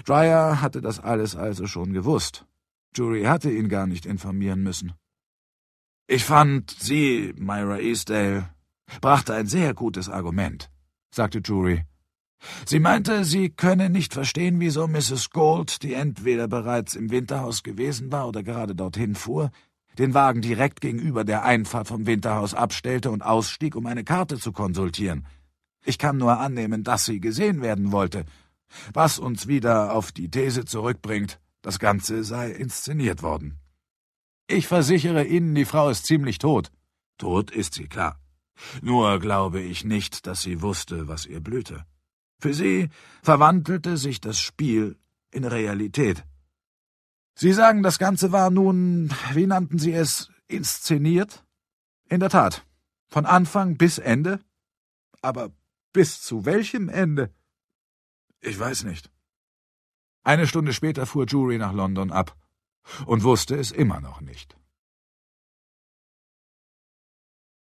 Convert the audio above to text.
Stryer hatte das alles also schon gewusst. Jury hatte ihn gar nicht informieren müssen. »Ich fand, Sie, Myra Eastdale, brachte ein sehr gutes Argument«, sagte Jury. »Sie meinte, sie könne nicht verstehen, wieso Mrs. Gould, die entweder bereits im Winterhaus gewesen war oder gerade dorthin fuhr, den Wagen direkt gegenüber der Einfahrt vom Winterhaus abstellte und ausstieg, um eine Karte zu konsultieren. Ich kann nur annehmen, dass sie gesehen werden wollte, was uns wieder auf die These zurückbringt, das Ganze sei inszeniert worden. Ich versichere Ihnen, die Frau ist ziemlich tot. Tot ist sie, klar. Nur glaube ich nicht, dass sie wusste, was ihr blühte. Für sie verwandelte sich das Spiel in Realität. Sie sagen, das Ganze war nun, wie nannten Sie es, inszeniert? In der Tat, von Anfang bis Ende? Aber bis zu welchem Ende? Ich weiß nicht. Eine Stunde später fuhr Jury nach London ab und wusste es immer noch nicht.